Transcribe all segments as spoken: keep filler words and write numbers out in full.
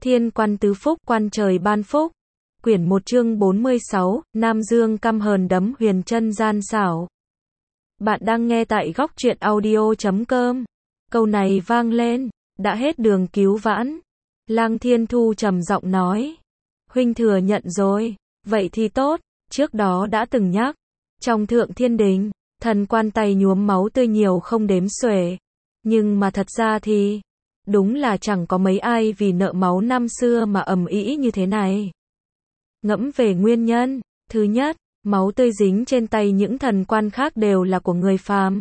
Thiên quan tứ phúc, quan trời ban phúc. Quyển một chương bốn mươi sáu, Nam Dương căm hờn đấm huyền chân gian xảo. Bạn đang nghe tại góc truyện audio chấm com. Câu này vang lên, đã hết đường cứu vãn. Lang Thiên Thu trầm giọng nói. Huynh thừa nhận rồi, vậy thì tốt, trước đó đã từng nhắc. Trong thượng thiên đình, thần quan tay nhuốm máu tươi nhiều không đếm xuể. Nhưng mà thật ra thì, đúng là chẳng có mấy ai vì nợ máu năm xưa mà ầm ĩ như thế này. Ngẫm về nguyên nhân, thứ nhất, máu tươi dính trên tay những thần quan khác đều là của người phàm.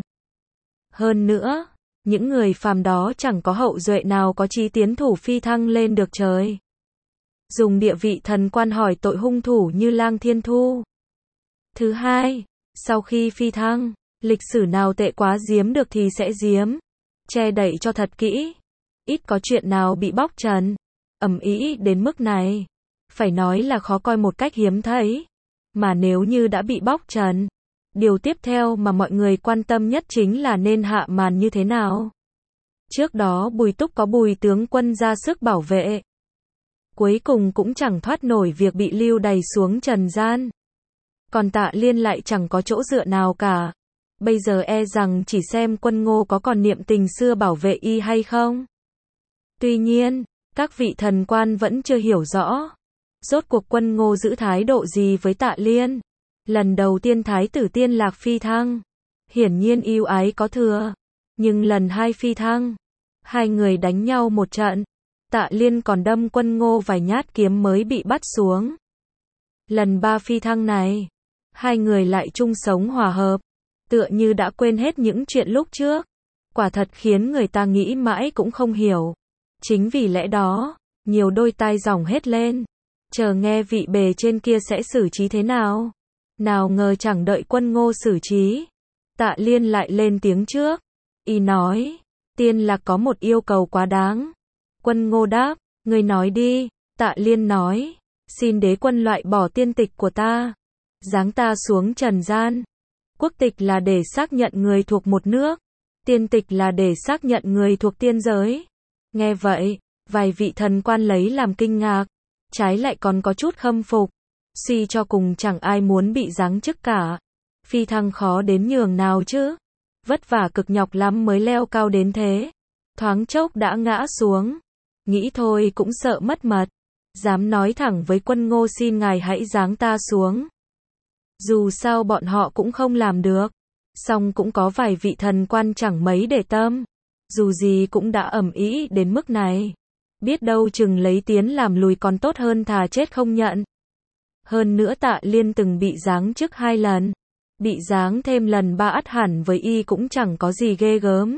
Hơn nữa, những người phàm đó chẳng có hậu duệ nào có chí tiến thủ phi thăng lên được trời. Dùng địa vị thần quan hỏi tội hung thủ như Lang Thiên Thu. Thứ hai, sau khi phi thăng, lịch sử nào tệ quá giếm được thì sẽ giếm, che đậy cho thật kỹ. Ít có chuyện nào bị bóc trần, ầm ĩ đến mức này. Phải nói là khó coi một cách hiếm thấy. Mà nếu như đã bị bóc trần, điều tiếp theo mà mọi người quan tâm nhất chính là nên hạ màn như thế nào. Trước đó Bùi Túc có Bùi tướng quân ra sức bảo vệ. Cuối cùng cũng chẳng thoát nổi việc bị lưu đày xuống trần gian. Còn Tạ Liên lại chẳng có chỗ dựa nào cả. Bây giờ e rằng chỉ xem Quân Ngô có còn niệm tình xưa bảo vệ y hay không. Tuy nhiên, các vị thần quan vẫn chưa hiểu rõ. Rốt cuộc Quân Ngô giữ thái độ gì với Tạ Liên. Lần đầu tiên thái tử Tiên Lạc phi thăng, hiển nhiên yêu ái có thừa. Nhưng lần hai phi thăng, hai người đánh nhau một trận. Tạ Liên còn đâm Quân Ngô vài nhát kiếm mới bị bắt xuống. Lần ba phi thăng này, hai người lại chung sống hòa hợp, tựa như đã quên hết những chuyện lúc trước. Quả thật khiến người ta nghĩ mãi cũng không hiểu. Chính vì lẽ đó, nhiều đôi tai dòng hết lên, chờ nghe vị bề trên kia sẽ xử trí thế nào. Nào ngờ chẳng đợi Quân Ngô xử trí, Tạ Liên lại lên tiếng trước. Y nói, Tiên Lạc có một yêu cầu quá đáng. Quân Ngô đáp, người nói đi. Tạ Liên nói, xin đế quân loại bỏ tiên tịch của ta, giáng ta xuống trần gian. Quốc tịch là để xác nhận người thuộc một nước, tiên tịch là để xác nhận người thuộc tiên giới. Nghe vậy, vài vị thần quan lấy làm kinh ngạc, trái lại còn có chút khâm phục. Suy cho cùng chẳng ai muốn bị giáng chức cả. Phi thăng khó đến nhường nào chứ. Vất vả cực nhọc lắm mới leo cao đến thế. Thoáng chốc đã ngã xuống. Nghĩ thôi cũng sợ mất mật. Dám nói thẳng với Quân Ngô xin ngài hãy giáng ta xuống. Dù sao bọn họ cũng không làm được. Song cũng có vài vị thần quan chẳng mấy để tâm. Dù gì cũng đã ầm ĩ đến mức này. Biết đâu chừng lấy tiến làm lùi còn tốt hơn thà chết không nhận. Hơn nữa Tạ Liên từng bị giáng chức hai lần. Bị giáng thêm lần ba ắt hẳn với y cũng chẳng có gì ghê gớm.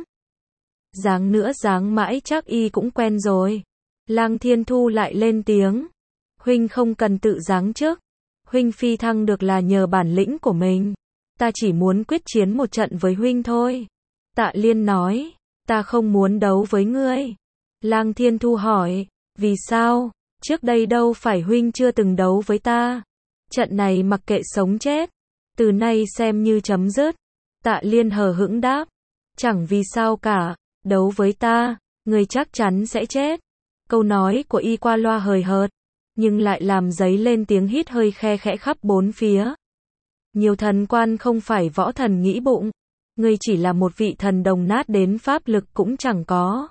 Giáng nữa giáng mãi chắc y cũng quen rồi. Lang Thiên Thu lại lên tiếng. Huynh không cần tự giáng chức. Huynh phi thăng được là nhờ bản lĩnh của mình. Ta chỉ muốn quyết chiến một trận với huynh thôi. Tạ Liên nói, ta không muốn đấu với ngươi. Lang Thiên Thu hỏi, vì sao? Trước đây đâu phải huynh chưa từng đấu với ta. Trận này mặc kệ sống chết, từ nay xem như chấm dứt. Tạ Liên hờ hững đáp, chẳng vì sao cả, đấu với ta, người chắc chắn sẽ chết. Câu nói của y qua loa hời hợt, nhưng lại làm dấy lên tiếng hít hơi khe khẽ khắp bốn phía. Nhiều thần quan không phải võ thần nghĩ bụng, ngươi chỉ là một vị thần đồng nát đến pháp lực cũng chẳng có.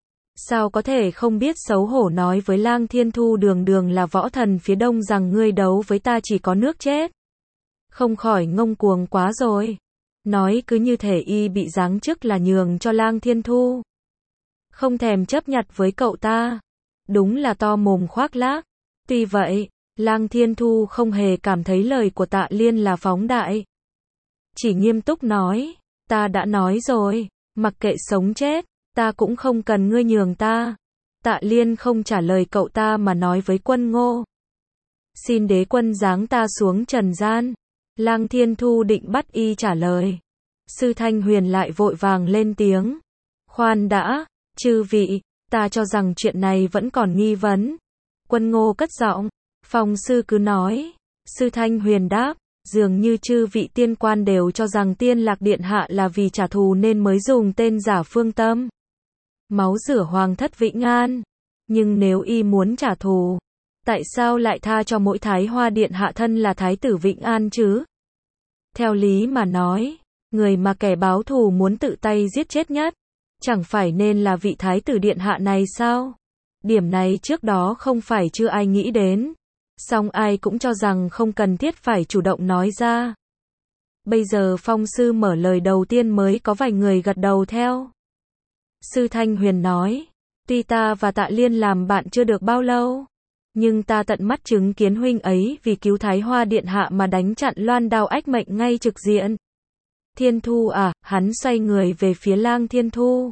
Sao có thể không biết xấu hổ nói với Lang Thiên Thu đường đường là võ thần phía đông rằng ngươi đấu với ta chỉ có nước chết. Không khỏi ngông cuồng quá rồi. Nói cứ như thể y bị giáng chức là nhường cho Lang Thiên Thu. Không thèm chấp nhặt với cậu ta. Đúng là to mồm khoác lác. Tuy vậy, Lang Thiên Thu không hề cảm thấy lời của Tạ Liên là phóng đại. Chỉ nghiêm túc nói, ta đã nói rồi, mặc kệ sống chết, ta cũng không cần ngươi nhường ta. Tạ Liên không trả lời cậu ta mà nói với Quân Ngô. Xin đế quân giáng ta xuống trần gian. Lang Thiên Thu định bắt y trả lời. Sư Thanh Huyền lại vội vàng lên tiếng. Khoan đã, chư vị, ta cho rằng chuyện này vẫn còn nghi vấn. Quân Ngô cất giọng, Phong sư cứ nói. Sư Thanh Huyền đáp, dường như chư vị tiên quan đều cho rằng Tiên Lạc Điện Hạ là vì trả thù nên mới dùng tên giả Phương Tâm. Máu rửa hoàng thất Vĩnh An. Nhưng nếu y muốn trả thù, tại sao lại tha cho mỗi Thái Hoa Điện Hạ thân là Thái tử Vĩnh An chứ? Theo lý mà nói, người mà kẻ báo thù muốn tự tay giết chết nhất, chẳng phải nên là vị Thái tử Điện Hạ này sao? Điểm này trước đó không phải chưa ai nghĩ đến, song ai cũng cho rằng không cần thiết phải chủ động nói ra. Bây giờ Phong sư mở lời đầu tiên mới có vài người gật đầu theo. Sư Thanh Huyền nói, tuy ta và Tạ Liên làm bạn chưa được bao lâu, nhưng ta tận mắt chứng kiến huynh ấy vì cứu Thái Hoa Điện Hạ mà đánh chặn loan đao ách mệnh ngay trực diện. Thiên Thu à, hắn xoay người về phía Lang Thiên Thu.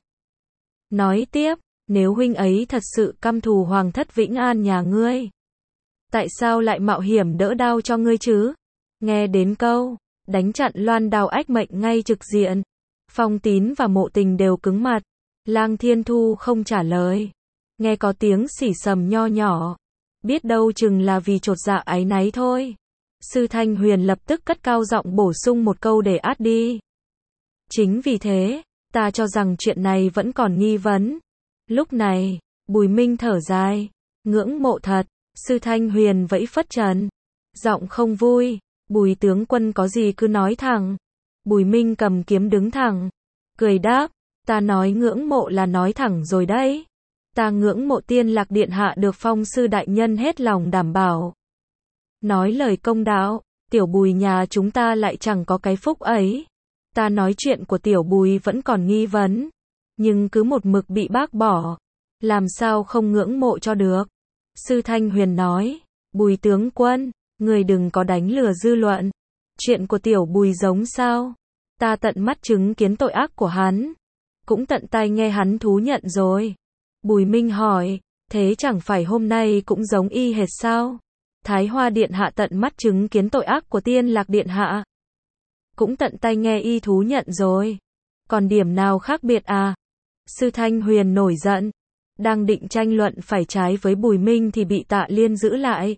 Nói tiếp, nếu huynh ấy thật sự căm thù Hoàng thất Vĩnh An nhà ngươi, tại sao lại mạo hiểm đỡ đao cho ngươi chứ? Nghe đến câu, đánh chặn loan đao ách mệnh ngay trực diện, Phong Tín và Mộ Tình đều cứng mặt. Lang Thiên Thu không trả lời. Nghe có tiếng xỉ sầm nho nhỏ. Biết đâu chừng là vì chột dạ áy náy thôi. Sư Thanh Huyền lập tức cất cao giọng bổ sung một câu để át đi. Chính vì thế, ta cho rằng chuyện này vẫn còn nghi vấn. Lúc này, Bùi Minh thở dài. Ngưỡng mộ thật. Sư Thanh Huyền vẫy phất trần. Giọng không vui. Bùi tướng quân có gì cứ nói thẳng. Bùi Minh cầm kiếm đứng thẳng. Cười đáp. Ta nói ngưỡng mộ là nói thẳng rồi đấy. Ta ngưỡng mộ Tiên Lạc Điện Hạ được Phong sư đại nhân hết lòng đảm bảo. Nói lời công đạo, tiểu Bùi nhà chúng ta lại chẳng có cái phúc ấy. Ta nói chuyện của tiểu Bùi vẫn còn nghi vấn, nhưng cứ một mực bị bác bỏ, làm sao không ngưỡng mộ cho được. Sư Thanh Huyền nói, Bùi tướng quân, người đừng có đánh lừa dư luận. Chuyện của tiểu Bùi giống sao? Ta tận mắt chứng kiến tội ác của hắn, cũng tận tai nghe hắn thú nhận rồi. Bùi Minh hỏi, thế chẳng phải hôm nay cũng giống y hệt sao? Thái Hoa Điện Hạ tận mắt chứng kiến tội ác của Tiên Lạc Điện Hạ, cũng tận tai nghe y thú nhận rồi. Còn điểm nào khác biệt à? Sư Thanh Huyền nổi giận, đang định tranh luận phải trái với Bùi Minh thì bị Tạ Liên giữ lại.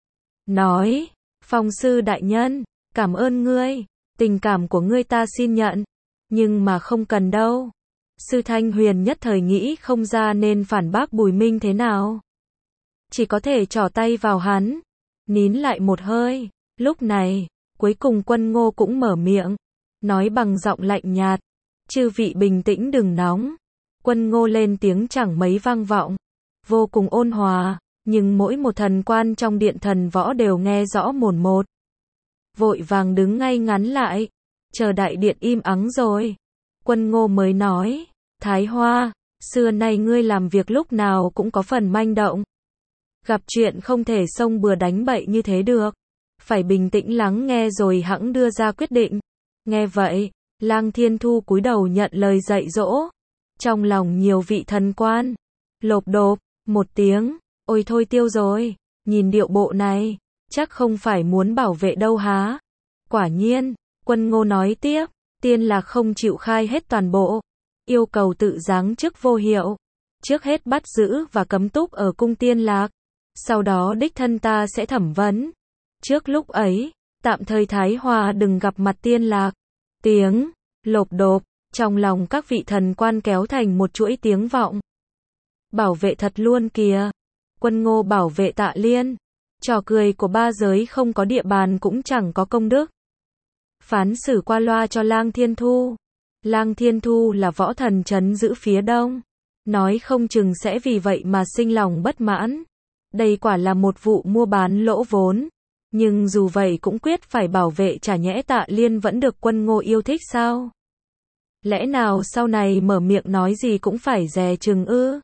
Nói, Phong sư đại nhân, cảm ơn ngươi, tình cảm của ngươi ta xin nhận, nhưng mà không cần đâu. Sư Thanh Huyền nhất thời nghĩ không ra nên phản bác Bùi Minh thế nào. Chỉ có thể trỏ tay vào hắn, nín lại một hơi. Lúc này, cuối cùng Quân Ngô cũng mở miệng, nói bằng giọng lạnh nhạt. Chư vị bình tĩnh đừng nóng. Quân Ngô lên tiếng chẳng mấy vang vọng, vô cùng ôn hòa, nhưng mỗi một thần quan trong điện thần võ đều nghe rõ mồn một. Vội vàng đứng ngay ngắn lại, chờ đại điện im ắng rồi. Quân Ngô mới nói, Thái Hoa, xưa nay ngươi làm việc lúc nào cũng có phần manh động. Gặp chuyện không thể xông bừa đánh bậy như thế được. Phải bình tĩnh lắng nghe rồi hẵng đưa ra quyết định. Nghe vậy, Lang Thiên Thu cúi đầu nhận lời dạy dỗ. Trong lòng nhiều vị thần quan, lộp độp, một tiếng, ôi thôi tiêu rồi, nhìn điệu bộ này, chắc không phải muốn bảo vệ đâu há. Quả nhiên, Quân Ngô nói tiếp, Tiên Lạc không chịu khai hết toàn bộ, yêu cầu tự giáng chức vô hiệu. Trước hết bắt giữ và cấm túc ở cung Tiên Lạc, sau đó đích thân ta sẽ thẩm vấn. Trước lúc ấy, tạm thời Thái Hoa đừng gặp mặt Tiên Lạc. Tiếng lộp độp, trong lòng các vị thần quan kéo thành một chuỗi tiếng vọng. Bảo vệ thật luôn kìa. Quân Ngô bảo vệ Tạ Liên. Trò cười của ba giới không có địa bàn cũng chẳng có công đức. Phán xử qua loa cho Lang Thiên Thu. Lang Thiên Thu là võ thần trấn giữ phía đông. Nói không chừng sẽ vì vậy mà sinh lòng bất mãn. Đây quả là một vụ mua bán lỗ vốn. Nhưng dù vậy cũng quyết phải bảo vệ, chả nhẽ Tạ Liên vẫn được Quân Ngô yêu thích sao? Lẽ nào sau này mở miệng nói gì cũng phải dè chừng ư?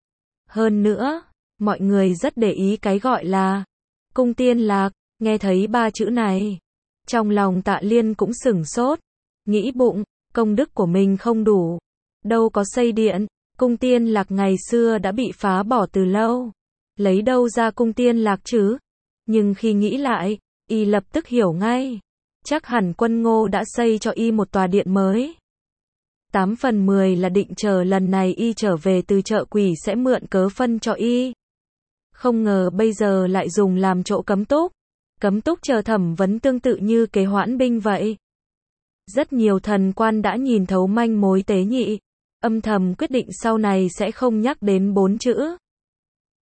Hơn nữa, mọi người rất để ý cái gọi là cung Tiên Lạc. Nghe thấy ba chữ này, trong lòng Tạ Liên cũng sửng sốt, nghĩ bụng, công đức của mình không đủ, đâu có xây điện, cung Tiên Lạc ngày xưa đã bị phá bỏ từ lâu, lấy đâu ra cung Tiên Lạc chứ? Nhưng khi nghĩ lại, y lập tức hiểu ngay, chắc hẳn Quân Ngô đã xây cho y một tòa điện mới. Tám phần mười là định chờ lần này y trở về từ chợ quỷ sẽ mượn cớ phân cho y. Không ngờ bây giờ lại dùng làm chỗ cấm túc. Cấm túc chờ thẩm vấn tương tự như kế hoãn binh vậy. Rất nhiều thần quan đã nhìn thấu manh mối tế nhị, âm thầm quyết định sau này sẽ không nhắc đến bốn chữ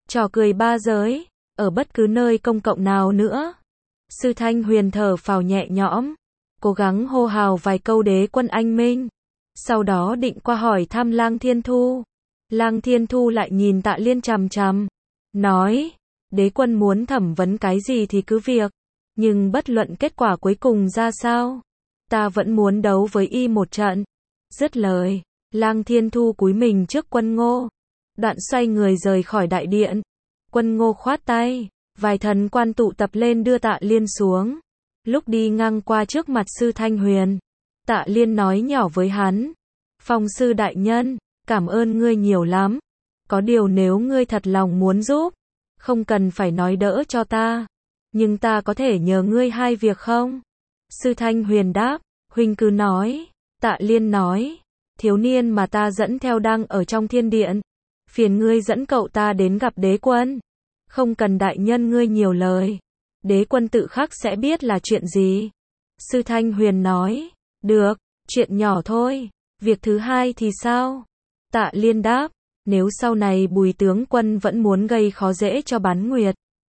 trò cười ba giới, ở bất cứ nơi công cộng nào nữa. Sư Thanh Huyền thở phào nhẹ nhõm, cố gắng hô hào vài câu đế quân anh minh. Sau đó định qua hỏi thăm Lang Thiên Thu. Lang Thiên Thu lại nhìn Tạ Liên chằm chằm, nói, đế quân muốn thẩm vấn cái gì thì cứ việc, nhưng bất luận kết quả cuối cùng ra sao, ta vẫn muốn đấu với y một trận. Dứt lời, Lang Thiên Thu cúi mình trước Quân Ngô, đoạn xoay người rời khỏi đại điện. Quân Ngô khoát tay, vài thần quan tụ tập lên đưa Tạ Liên xuống. Lúc đi ngang qua trước mặt Sư Thanh Huyền, Tạ Liên nói nhỏ với hắn, Phong sư đại nhân, cảm ơn ngươi nhiều lắm. Có điều nếu ngươi thật lòng muốn giúp, không cần phải nói đỡ cho ta, nhưng ta có thể nhờ ngươi hai việc không? Sư Thanh Huyền đáp, huynh cứ nói. Tạ Liên nói, thiếu niên mà ta dẫn theo đang ở trong thiên điện, phiền ngươi dẫn cậu ta đến gặp đế quân. Không cần đại nhân ngươi nhiều lời, đế quân tự khắc sẽ biết là chuyện gì. Sư Thanh Huyền nói, được, chuyện nhỏ thôi, việc thứ hai thì sao? Tạ Liên đáp, nếu sau này Bùi tướng quân vẫn muốn gây khó dễ cho Bán Nguyệt,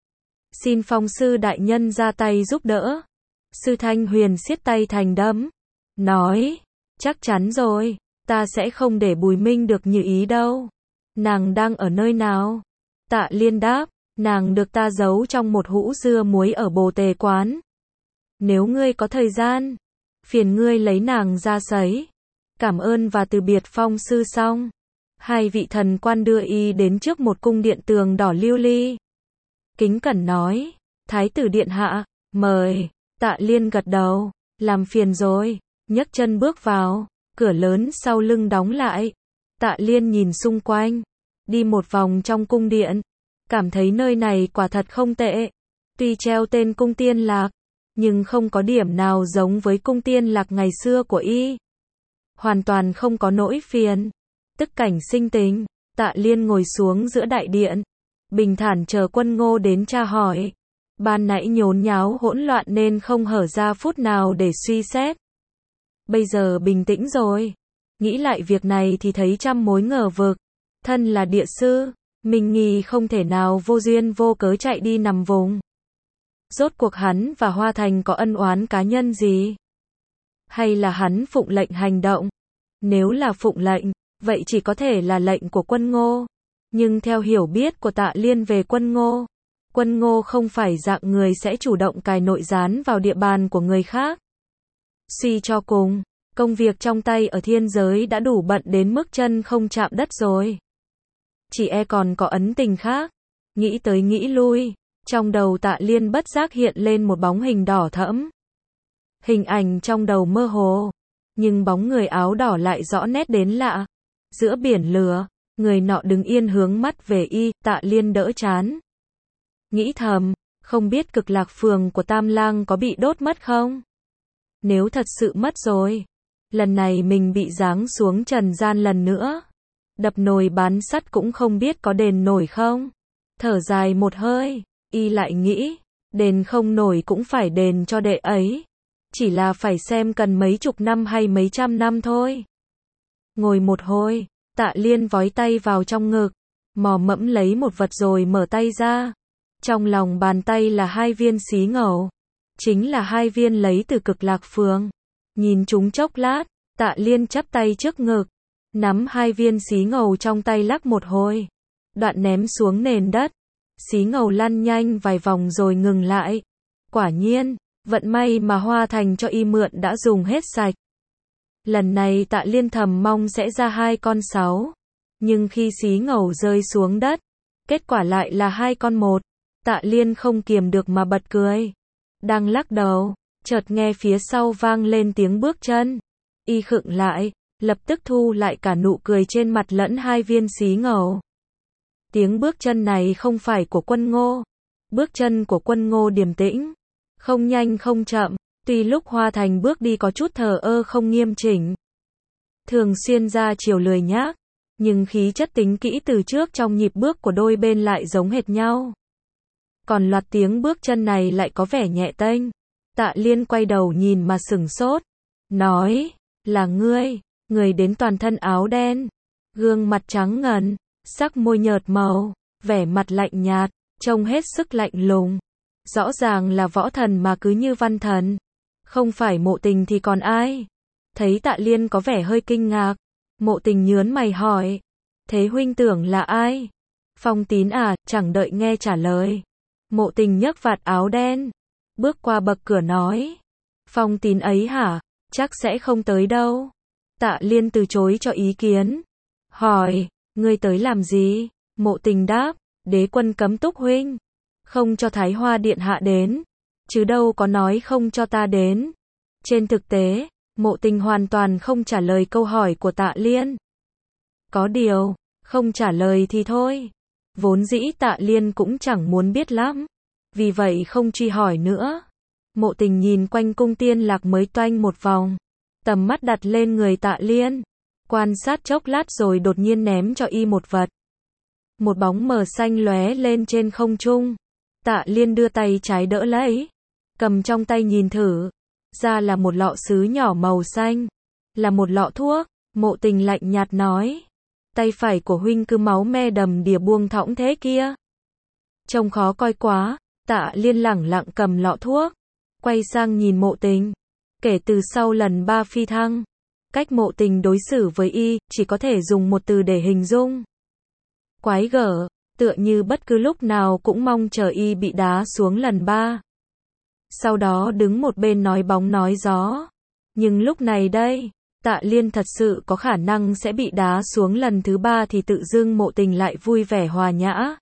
xin Phong sư đại nhân ra tay giúp đỡ. Sư Thanh Huyền siết tay thành đấm, nói, chắc chắn rồi, ta sẽ không để Bùi Minh được như ý đâu. Nàng đang ở nơi nào? Tạ Liên đáp, nàng được ta giấu trong một hũ dưa muối ở Bồ Tề quán. Nếu ngươi có thời gian, phiền ngươi lấy nàng ra sấy. Cảm ơn và từ biệt Phong sư xong, hai vị thần quan đưa y đến trước một cung điện tường đỏ lưu ly. Kính cẩn nói, Thái tử điện hạ, mời. Tạ Liên gật đầu, làm phiền rồi, nhấc chân bước vào, cửa lớn sau lưng đóng lại. Tạ Liên nhìn xung quanh, đi một vòng trong cung điện, cảm thấy nơi này quả thật không tệ. Tuy treo tên cung tiên lạc, nhưng không có điểm nào giống với cung tiên lạc ngày xưa của y. Hoàn toàn không có nỗi phiền, tức cảnh sinh tình. Tạ Liên ngồi xuống giữa đại điện, bình thản chờ Quân Ngô đến tra hỏi. Ban nãy nhốn nháo hỗn loạn nên không hở ra phút nào để suy xét. Bây giờ bình tĩnh rồi, nghĩ lại việc này thì thấy trăm mối ngờ vực. Thân là địa sư, mình nghi không thể nào vô duyên vô cớ chạy đi nằm vùng. Rốt cuộc hắn và Hoa Thành có ân oán cá nhân gì? Hay là hắn phụng lệnh hành động? Nếu là phụng lệnh, vậy chỉ có thể là lệnh của Quân Ngô. Nhưng theo hiểu biết của Tạ Liên về Quân Ngô, Quân Ngô không phải dạng người sẽ chủ động cài nội gián vào địa bàn của người khác. Suy cho cùng, công việc trong tay ở thiên giới đã đủ bận đến mức chân không chạm đất rồi. Chỉ e còn có ấn tình khác. Nghĩ tới nghĩ lui, trong đầu Tạ Liên bất giác hiện lên một bóng hình đỏ thẫm. Hình ảnh trong đầu mơ hồ, nhưng bóng người áo đỏ lại rõ nét đến lạ. Giữa biển lửa, người nọ đứng yên hướng mắt về y. Tạ Liên đỡ trán, nghĩ thầm, không biết Cực Lạc Phường của Tam Lang có bị đốt mất không? Nếu thật sự mất rồi, lần này mình bị giáng xuống trần gian lần nữa, đập nồi bán sắt cũng không biết có đền nổi không? Thở dài một hơi, y lại nghĩ, đền không nổi cũng phải đền cho đệ ấy. Chỉ là phải xem cần mấy chục năm hay mấy trăm năm thôi. Ngồi một hồi, Tạ Liên vói tay vào trong ngực, mò mẫm lấy một vật rồi mở tay ra. Trong lòng bàn tay là hai viên xí ngầu, chính là hai viên lấy từ Cực Lạc Phường. Nhìn chúng chốc lát, Tạ Liên chắp tay trước ngực, nắm hai viên xí ngầu trong tay lắc một hồi, đoạn ném xuống nền đất. Xí ngầu lăn nhanh vài vòng rồi ngừng lại. Quả nhiên, vận may mà Hoa Thành cho y mượn đã dùng hết sạch. Lần này Tạ Liên thầm mong sẽ ra hai con sáu, nhưng khi xí ngầu rơi xuống đất, kết quả lại là hai con một. Tạ Liên không kiềm được mà bật cười. Đang lắc đầu, chợt nghe phía sau vang lên tiếng bước chân. Y khựng lại, lập tức thu lại cả nụ cười trên mặt lẫn hai viên xí ngầu. Tiếng bước chân này không phải của Quân Ngô. Bước chân của Quân Ngô điềm tĩnh, không nhanh không chậm, tuy lúc Hoa Thành bước đi có chút thờ ơ không nghiêm chỉnh, thường xuyên ra chiều lười nhác, nhưng khí chất tính kỹ từ trước trong nhịp bước của đôi bên lại giống hệt nhau. Còn loạt tiếng bước chân này lại có vẻ nhẹ tênh. Tạ Liên quay đầu nhìn mà sửng sốt, nói, là ngươi. Người đến toàn thân áo đen, gương mặt trắng ngần, sắc môi nhợt màu, vẻ mặt lạnh nhạt, trông hết sức lạnh lùng. Rõ ràng là võ thần mà cứ như văn thần. Không phải Mộ Tình thì còn ai? Thấy Tạ Liên có vẻ hơi kinh ngạc, Mộ Tình nhớn mày hỏi, thế huynh tưởng là ai? Phong Tín à? Chẳng đợi nghe trả lời, Mộ Tình nhấc vạt áo đen, bước qua bậc cửa nói, Phong Tín ấy hả? Chắc sẽ không tới đâu. Tạ Liên từ chối cho ý kiến, hỏi, ngươi tới làm gì? Mộ Tình đáp, đế quân cấm túc huynh, không cho Thái Hoa điện hạ đến, chứ đâu có nói không cho ta đến. Trên thực tế, Mộ Tình hoàn toàn không trả lời câu hỏi của Tạ Liên. Có điều, không trả lời thì thôi. Vốn dĩ Tạ Liên cũng chẳng muốn biết lắm, vì vậy không truy hỏi nữa. Mộ Tình nhìn quanh cung Tiên Lạc mới toanh một vòng, tầm mắt đặt lên người Tạ Liên, quan sát chốc lát rồi đột nhiên ném cho y một vật. Một bóng mờ xanh lóe lên trên không trung. Tạ Liên đưa tay trái đỡ lấy, cầm trong tay nhìn thử, ra là một lọ sứ nhỏ màu xanh, là một lọ thuốc. Mộ Tình lạnh nhạt nói, tay phải của huynh cứ máu me đầm đìa buông thõng thế kia, trông khó coi quá. Tạ Liên lẳng lặng cầm lọ thuốc, quay sang nhìn Mộ Tình. Kể từ sau lần ba phi thăng, cách Mộ Tình đối xử với y, chỉ có thể dùng một từ để hình dung. Quái gở, tựa như bất cứ lúc nào cũng mong chờ y bị đá xuống lần ba. Sau đó đứng một bên nói bóng nói gió. Nhưng lúc này đây, Tạ Liên thật sự có khả năng sẽ bị đá xuống lần thứ ba thì tự dưng Mộ Tình lại vui vẻ hòa nhã,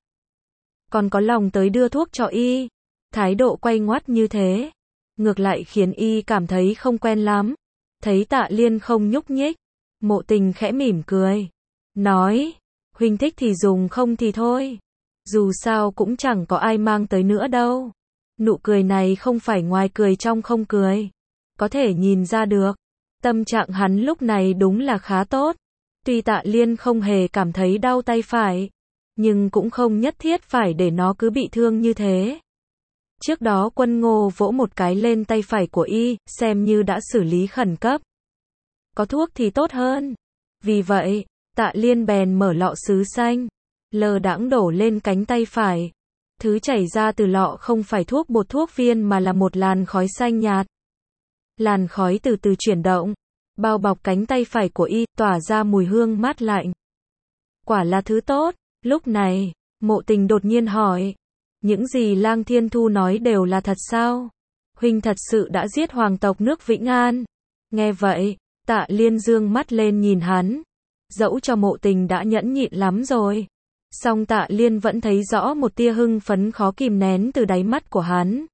còn có lòng tới đưa thuốc cho y. Thái độ quay ngoắt như thế, ngược lại khiến y cảm thấy không quen lắm. Thấy Tạ Liên không nhúc nhích, Mộ Tình khẽ mỉm cười, nói, huynh thích thì dùng, không thì thôi. Dù sao cũng chẳng có ai mang tới nữa đâu. Nụ cười này không phải ngoài cười trong không cười. Có thể nhìn ra được, tâm trạng hắn lúc này đúng là khá tốt. Tuy Tạ Liên không hề cảm thấy đau tay phải, nhưng cũng không nhất thiết phải để nó cứ bị thương như thế. Trước đó Quân Ngô vỗ một cái lên tay phải của y, xem như đã xử lý khẩn cấp. Có thuốc thì tốt hơn. Vì vậy, Tạ Liên bèn mở lọ sứ xanh, lờ đãng đổ lên cánh tay phải. Thứ chảy ra từ lọ không phải thuốc bột thuốc viên mà là một làn khói xanh nhạt. Làn khói từ từ chuyển động, bao bọc cánh tay phải của y, tỏa ra mùi hương mát lạnh. Quả là thứ tốt. Lúc này, Mộ Tình đột nhiên hỏi, những gì Lang Thiên Thu nói đều là thật sao? Huynh thật sự đã giết hoàng tộc nước Vĩnh An? Nghe vậy, Tạ Liên dương mắt lên nhìn hắn. Dẫu cho Mộ Tình đã nhẫn nhịn lắm rồi, song Tạ Liên vẫn thấy rõ một tia hưng phấn khó kìm nén từ đáy mắt của hắn.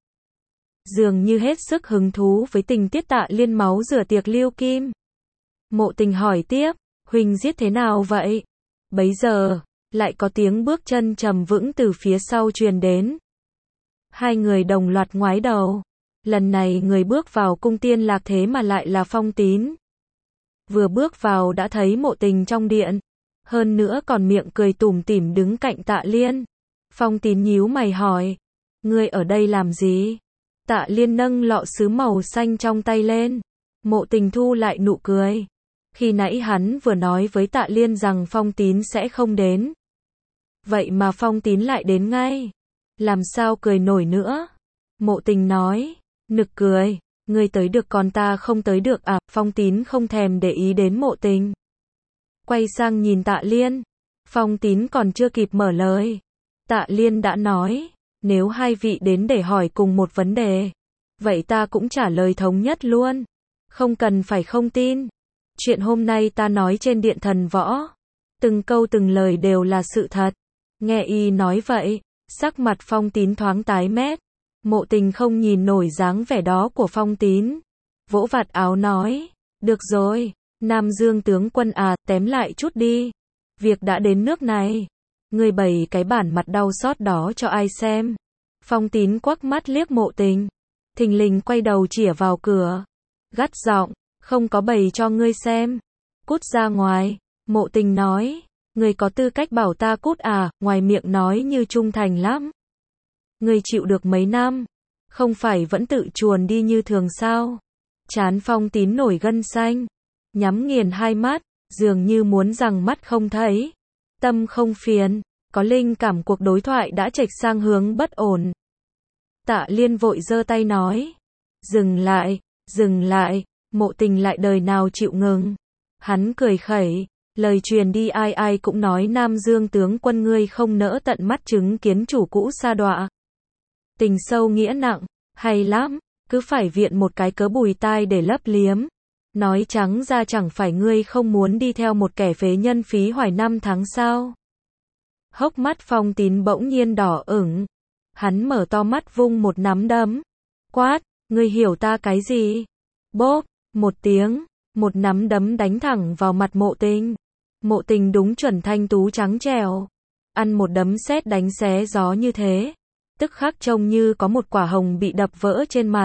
Dường như hết sức hứng thú với tình tiết Tạ Liên máu rửa tiệc Lưu Kim. Mộ Tình hỏi tiếp, huynh giết thế nào vậy? Bấy giờ, lại có tiếng bước chân trầm vững từ phía sau truyền đến. Hai người đồng loạt ngoái đầu. Lần này người bước vào cung Tiên Lạc thế mà lại là Phong Tín. Vừa bước vào đã thấy Mộ Tình trong điện, hơn nữa còn miệng cười tủm tỉm đứng cạnh Tạ Liên. Phong Tín nhíu mày hỏi, ngươi ở đây làm gì? Tạ Liên nâng lọ sứ màu xanh trong tay lên. Mộ Tình thu lại nụ cười. Khi nãy hắn vừa nói với Tạ Liên rằng Phong Tín sẽ không đến. Vậy mà Phong Tín lại đến ngay. Làm sao cười nổi nữa? Mộ Tình nói, nực cười, ngươi tới được còn ta không tới được à? Phong Tín không thèm để ý đến Mộ Tình, quay sang nhìn Tạ Liên. Phong Tín còn chưa kịp mở lời, Tạ Liên đã nói, nếu hai vị đến để hỏi cùng một vấn đề, vậy ta cũng trả lời thống nhất luôn, không cần phải không tin. Chuyện hôm nay ta nói trên điện thần võ, từng câu từng lời đều là sự thật. Nghe y nói vậy, sắc mặt Phong Tín thoáng tái mét. Mộ Tình không nhìn nổi dáng vẻ đó của Phong Tín, vỗ vạt áo nói, được rồi, Nam Dương tướng quân à, tém lại chút đi. Việc đã đến nước này, ngươi bày cái bản mặt đau xót đó cho ai xem? Phong Tín quắc mắt liếc Mộ Tình, thình lình quay đầu chĩa vào cửa, gắt giọng, không có bày cho ngươi xem, cút ra ngoài. Mộ Tình nói, ngươi có tư cách bảo ta cút à? Ngoài miệng nói như trung thành lắm. Ngươi chịu được mấy năm, không phải vẫn tự chuồn đi như thường sao? Trán Phong Tín nổi gân xanh, nhắm nghiền hai mắt, dường như muốn rằng mắt không thấy, tâm không phiền. có linh cảm cuộc đối thoại đã chệch sang hướng bất ổn. Tạ Liên vội giơ tay nói. Dừng lại, dừng lại, Mộ Tình lại đời nào chịu ngừng. Hắn cười khẩy, lời truyền đi ai ai cũng nói Nam Dương tướng quân ngươi không nỡ tận mắt chứng kiến chủ cũ sa đọa. Tình sâu nghĩa nặng, hay lắm, cứ phải viện một cái cớ bùi tai để lấp liếm. Nói trắng ra chẳng phải ngươi không muốn đi theo một kẻ phế nhân phí hoài năm tháng sao. Hốc mắt Phong Tín bỗng nhiên đỏ ửng. Hắn mở to mắt vung một nắm đấm. Quát, ngươi hiểu ta cái gì? Bốp, một tiếng, một nắm đấm đánh thẳng vào mặt Mộ Tình. Mộ Tình đúng chuẩn thanh tú trắng trẻo. Ăn một đấm sét đánh xé gió như thế. Tức khắc trông như có một quả hồng bị đập vỡ trên mặt.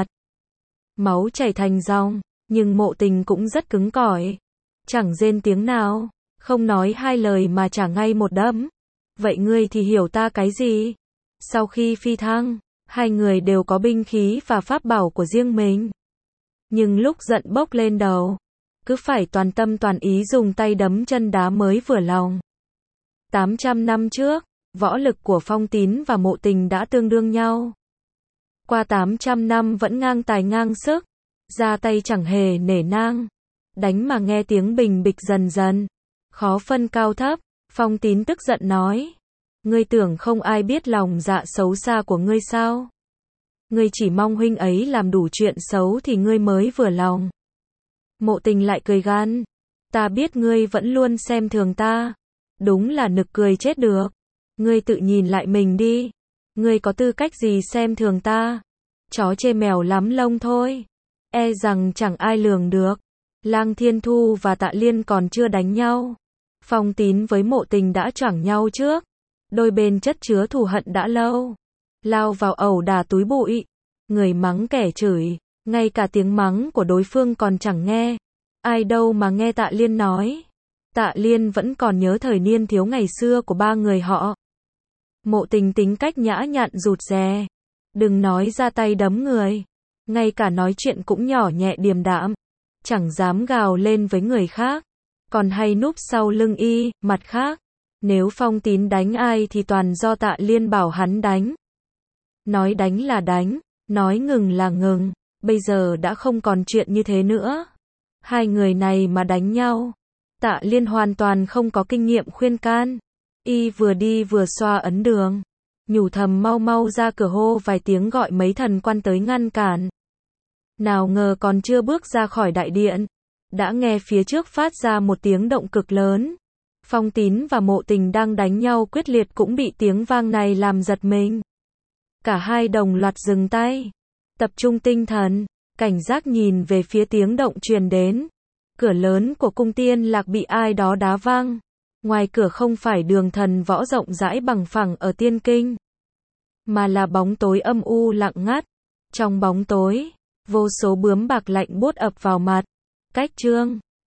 Máu chảy thành dòng, nhưng Mộ Tình cũng rất cứng cỏi. Chẳng rên tiếng nào, không nói hai lời mà trả ngay một đấm. Vậy ngươi thì hiểu ta cái gì? Sau khi phi thăng, hai người đều có binh khí và pháp bảo của riêng mình. Nhưng lúc giận bốc lên đầu, cứ phải toàn tâm toàn ý dùng tay đấm chân đá mới vừa lòng. tám trăm năm trước, võ lực của Phong Tín và Mộ Tình đã tương đương nhau. Qua tám trăm năm vẫn ngang tài ngang sức, ra tay chẳng hề nể nang. Đánh mà nghe tiếng bình bịch dần dần, khó phân cao thấp. Phong Tín tức giận nói. Ngươi tưởng không ai biết lòng dạ xấu xa của ngươi sao? Ngươi chỉ mong huynh ấy làm đủ chuyện xấu thì ngươi mới vừa lòng. Mộ Tình lại cười gan. Ta biết ngươi vẫn luôn xem thường ta. Đúng là nực cười chết được. Ngươi tự nhìn lại mình đi. Ngươi có tư cách gì xem thường ta? Chó chê mèo lắm lông thôi. E rằng chẳng ai lường được. Lang Thiên Thu và Tạ Liên còn chưa đánh nhau. Phong Tín với Mộ Tình đã choảng nhau trước. Đôi bên chất chứa thù hận đã lâu. Lao vào ẩu đả túi bụi. Người mắng kẻ chửi. Ngay cả tiếng mắng của đối phương còn chẳng nghe. Ai đâu mà nghe Tạ Liên nói. Tạ Liên vẫn còn nhớ thời niên thiếu ngày xưa của ba người họ. Mộ Tình tính cách nhã nhặn rụt rè. Đừng nói ra tay đấm người. Ngay cả nói chuyện cũng nhỏ nhẹ điềm đạm. Chẳng dám gào lên với người khác. Còn hay núp sau lưng y. Mặt khác, nếu Phong Tín đánh ai thì toàn do Tạ Liên bảo hắn đánh. Nói đánh là đánh, nói ngừng là ngừng. Bây giờ đã không còn chuyện như thế nữa. Hai người này mà đánh nhau, Tạ Liên hoàn toàn không có kinh nghiệm khuyên can. Y vừa đi vừa xoa ấn đường, nhủ thầm mau mau ra cửa hô vài tiếng gọi mấy thần quan tới ngăn cản. Nào ngờ còn chưa bước ra khỏi đại điện, đã nghe phía trước phát ra một tiếng động cực lớn. Phong Tín và Mộ Tình đang đánh nhau quyết liệt cũng bị tiếng vang này làm giật mình. Cả hai đồng loạt dừng tay, tập trung tinh thần, cảnh giác nhìn về phía tiếng động truyền đến. Cửa lớn của cung Tiên Lạc bị ai đó đá văng. Ngoài cửa không phải đường thần võ rộng rãi bằng phẳng ở Tiên Kinh, mà là bóng tối âm u lặng ngắt. Trong bóng tối, vô số bướm bạc lạnh buốt ập vào mặt. Cách trương